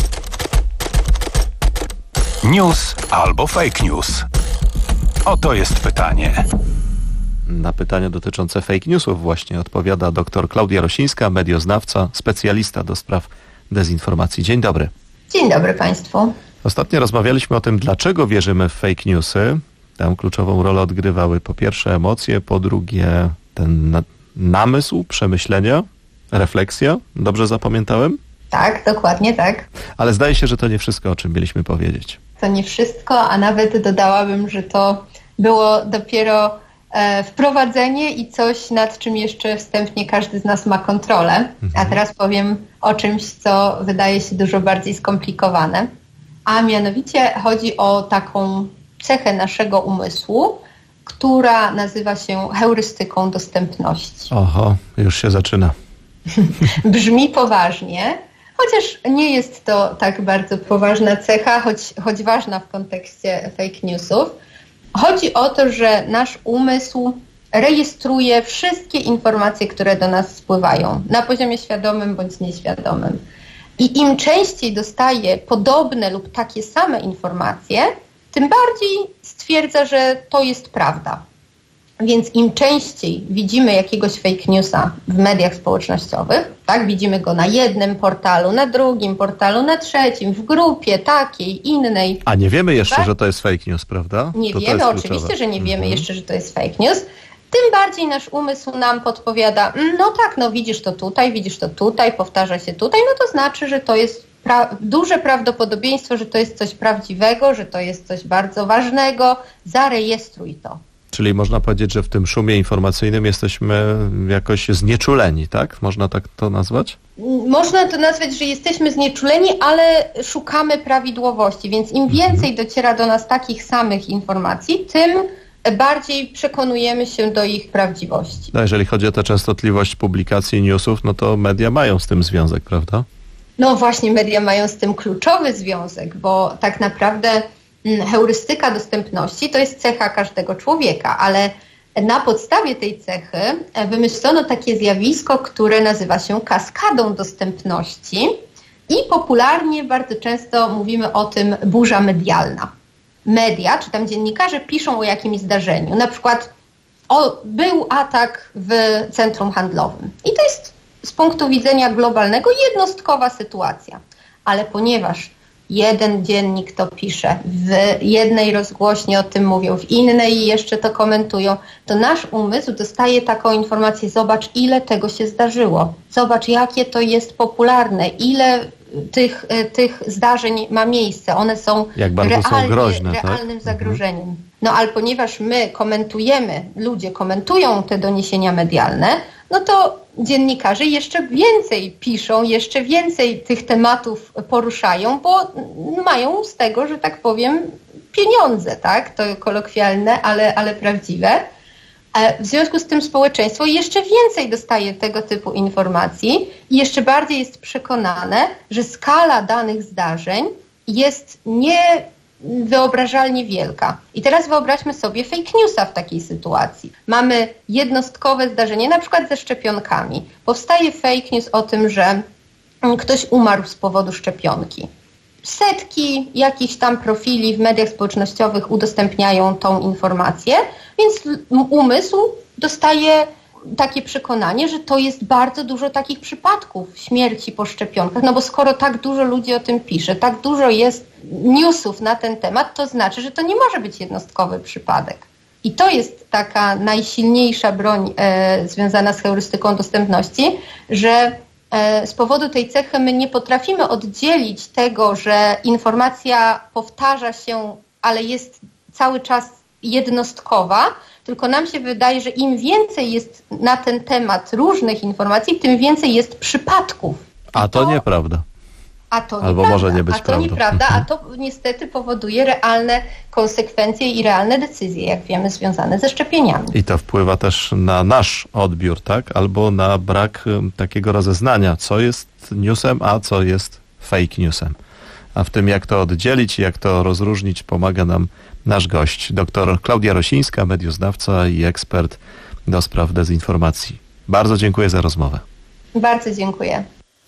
News albo fake news? Oto jest pytanie. Na pytania dotyczące fake newsów właśnie odpowiada dr Klaudia Rosińska, medioznawca, specjalista do spraw dezinformacji. Dzień dobry. Dzień dobry Państwu. Ostatnio rozmawialiśmy o tym, dlaczego wierzymy w fake newsy. Tam kluczową rolę odgrywały po pierwsze emocje, po drugie ten na- namysł, przemyślenia, refleksja. Dobrze zapamiętałem? Tak, dokładnie tak. Ale zdaje się, że to nie wszystko, o czym mieliśmy powiedzieć. To nie wszystko, a nawet dodałabym, że to było dopiero e, wprowadzenie i coś, nad czym jeszcze wstępnie każdy z nas ma kontrolę. Mhm. A teraz powiem o czymś, co wydaje się dużo bardziej skomplikowane. A mianowicie chodzi o taką cechę naszego umysłu, która nazywa się heurystyką dostępności. Oho, już się zaczyna. Brzmi poważnie, chociaż nie jest to tak bardzo poważna cecha, choć, choć ważna w kontekście fake newsów. Chodzi o to, że nasz umysł rejestruje wszystkie informacje, które do nas spływają na poziomie świadomym bądź nieświadomym. I im częściej dostaje podobne lub takie same informacje, tym bardziej stwierdza, że to jest prawda. Więc im częściej widzimy jakiegoś fake newsa w mediach społecznościowych, tak, widzimy go na jednym portalu, na drugim portalu, na trzecim, w grupie takiej, innej. A nie wiemy jeszcze, tak? że to jest fake news, prawda? Nie to wiemy, to oczywiście, że nie wiemy mhm. jeszcze, że to jest fake news. Tym bardziej nasz umysł nam podpowiada, no tak, no widzisz to tutaj, widzisz to tutaj, powtarza się tutaj, no to znaczy, że to jest pra- duże prawdopodobieństwo, że to jest coś prawdziwego, że to jest coś bardzo ważnego, zarejestruj to. Czyli można powiedzieć, że w tym szumie informacyjnym jesteśmy jakoś znieczuleni, tak? Można tak to nazwać? Można to nazwać, że jesteśmy znieczuleni, ale szukamy prawidłowości, więc im więcej mhm. dociera do nas takich samych informacji, tym bardziej przekonujemy się do ich prawdziwości. No, jeżeli chodzi o tę częstotliwość publikacji newsów, no to media mają z tym związek, prawda? No właśnie, media mają z tym kluczowy związek, bo tak naprawdę heurystyka dostępności to jest cecha każdego człowieka, ale na podstawie tej cechy wymyślono takie zjawisko, które nazywa się kaskadą dostępności i popularnie bardzo często mówimy o tym burza medialna. Media, czy tam dziennikarze piszą o jakimś zdarzeniu, na przykład o, był atak w centrum handlowym i to jest z punktu widzenia globalnego jednostkowa sytuacja, ale ponieważ jeden dziennik to pisze, w jednej rozgłośni o tym mówią, w innej jeszcze to komentują, to nasz umysł dostaje taką informację, zobacz ile tego się zdarzyło, zobacz jakie to jest popularne, ile tych, tych zdarzeń ma miejsce, one są, Jak bardzo realnie, są groźne, realnym tak? zagrożeniem. Mhm. No ale ponieważ my komentujemy, ludzie komentują te doniesienia medialne, no to dziennikarze jeszcze więcej piszą, jeszcze więcej tych tematów poruszają, bo mają z tego, że tak powiem, pieniądze, tak? To kolokwialne, ale, ale prawdziwe. W związku z tym społeczeństwo jeszcze więcej dostaje tego typu informacji i jeszcze bardziej jest przekonane, że skala danych zdarzeń jest niewyobrażalnie wielka. I teraz wyobraźmy sobie fake newsa w takiej sytuacji. Mamy jednostkowe zdarzenie, na przykład ze szczepionkami. Powstaje fake news o tym, że ktoś umarł z powodu szczepionki. Setki jakichś tam profili w mediach społecznościowych udostępniają tą informację, więc umysł dostaje takie przekonanie, że to jest bardzo dużo takich przypadków śmierci po szczepionkach, no bo skoro tak dużo ludzi o tym pisze, tak dużo jest newsów na ten temat, to znaczy, że to nie może być jednostkowy przypadek. I to jest taka najsilniejsza broń e, związana z heurystyką dostępności, że z powodu tej cechy my nie potrafimy oddzielić tego, że informacja powtarza się, ale jest cały czas jednostkowa, tylko nam się wydaje, że im więcej jest na ten temat różnych informacji, tym więcej jest przypadków. A to, to nieprawda. A to Albo nieprawda, może nie być a to prawdą. nieprawda, a to niestety powoduje realne konsekwencje i realne decyzje, jak wiemy, związane ze szczepieniami. I to wpływa też na nasz odbiór, tak? Albo na brak um, takiego rozeznania, co jest newsem, a co jest fake newsem. A w tym, jak to oddzielić, jak to rozróżnić, pomaga nam nasz gość, dr Klaudia Rosińska, medioznawca i ekspert do spraw dezinformacji. Bardzo dziękuję za rozmowę. Bardzo dziękuję.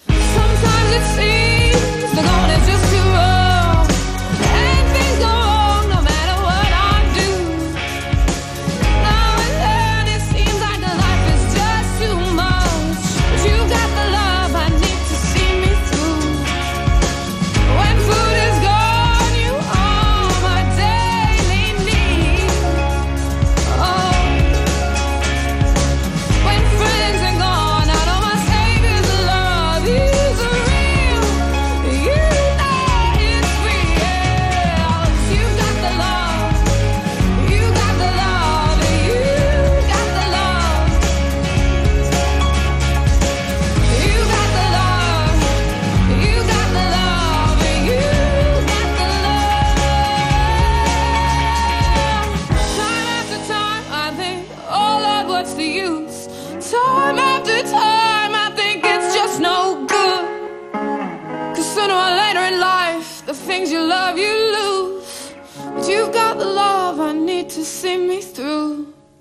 To see me through.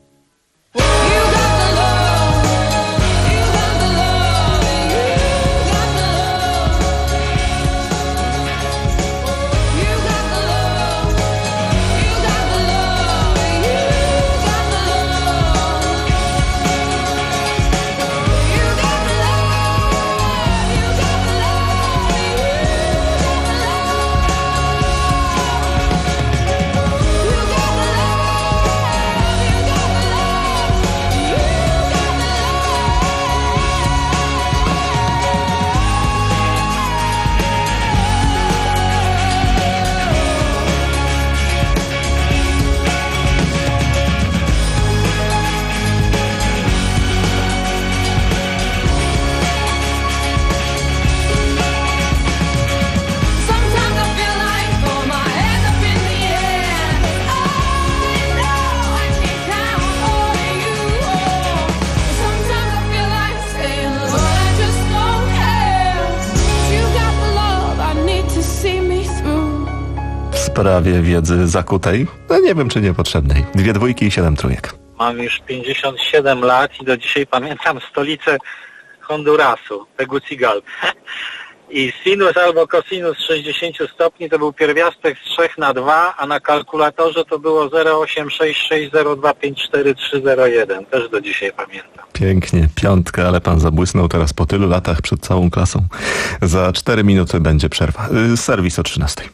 W sprawie wiedzy zakutej, no nie wiem czy niepotrzebnej. Dwie dwójki i siedem trójek. Mam już pięćdziesiąt siedem lat i do dzisiaj pamiętam stolicę Hondurasu, Tegucigalpa. I sinus albo kosinus sześćdziesiąt stopni to był pierwiastek z trzech na dwa, a na kalkulatorze to było zero osiem sześć sześć zero dwa pięć cztery trzy zero jeden. Też do dzisiaj pamiętam. Pięknie, piątka, ale pan zabłysnął teraz po tylu latach przed całą klasą. Za cztery minuty będzie przerwa. Yy, serwis o trzynastej.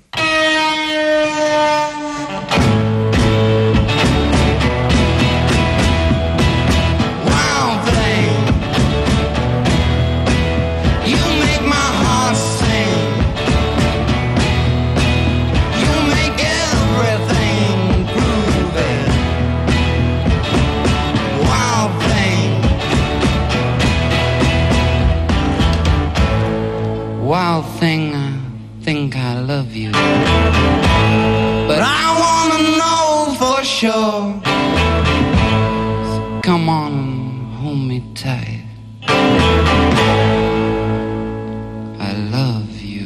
Wild thing, I think I love you, but I wanna know for sure. So come on and hold me tight. I love you.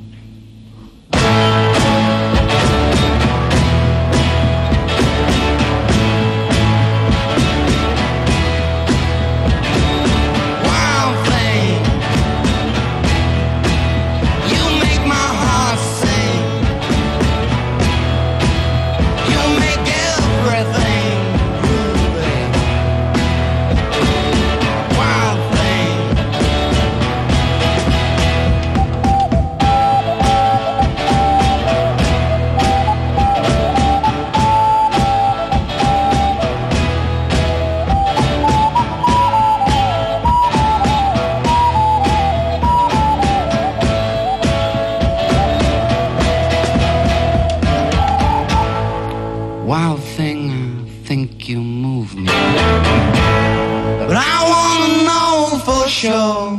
Wild thing, I think you move me, but I wanna know for sure.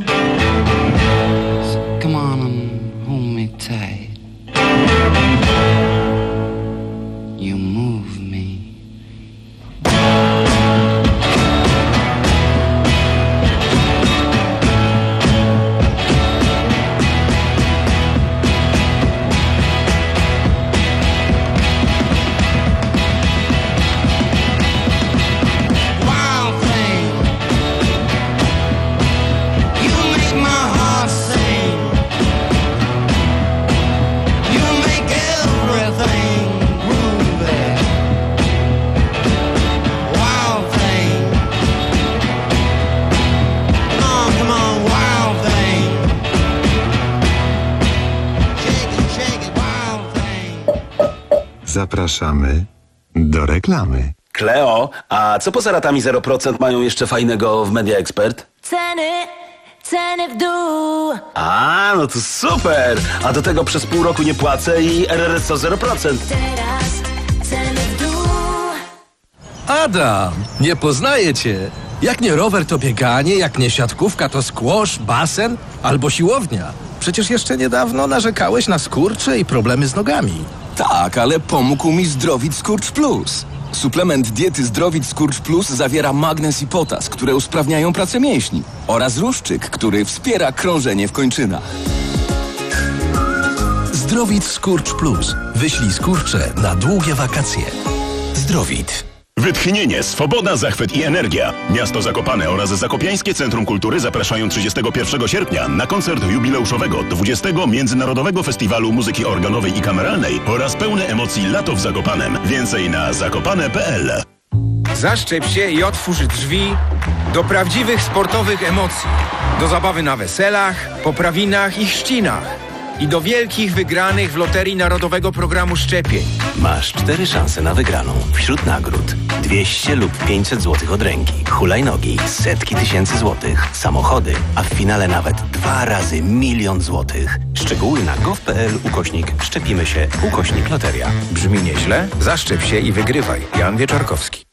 So come on and hold me tight. You move me. Wild thing, you Zapraszamy do reklamy. Kleo, a co poza ratami zero procent mają jeszcze fajnego w Media Expert? Ceny, ceny w dół. A, no to super! A do tego przez pół roku nie płacę i R R S O zero procent. Teraz ceny w dół. Adam, nie poznaję cię. Jak nie rower, to bieganie, jak nie siatkówka, to squash, basen albo siłownia. Przecież jeszcze niedawno narzekałeś na skurcze i problemy z nogami. Tak, ale pomógł mi Zdrowit Skurcz Plus. Suplement diety Zdrowit Skurcz Plus zawiera magnez i potas, które usprawniają pracę mięśni, oraz ruszczyk, który wspiera krążenie w kończynach. Zdrowit Skurcz Plus. Wyślij skurcze na długie wakacje. Zdrowit. Wytchnienie, swoboda, zachwyt i energia. Miasto Zakopane oraz Zakopiańskie Centrum Kultury zapraszają trzydziestego pierwszego sierpnia na koncert jubileuszowego dwudziestego Międzynarodowego Festiwalu Muzyki Organowej i Kameralnej oraz pełne emocji lato w Zakopanem. Więcej na zakopane kropka p l. Zaszczep się i otwórz drzwi do prawdziwych sportowych emocji. Do zabawy na weselach, poprawinach i chrzcinach. I do wielkich wygranych w Loterii Narodowego Programu Szczepień. Masz cztery szanse na wygraną. Wśród nagród dwieście lub pięćset złotych od ręki, hulajnogi, setki tysięcy złotych, samochody, a w finale nawet dwa razy milion złotych. Szczegóły na gov kropka p l ukośnik szczepimy się ukośnik loteria. Brzmi nieźle? Zaszczep się i wygrywaj. Jan Wieczorkowski.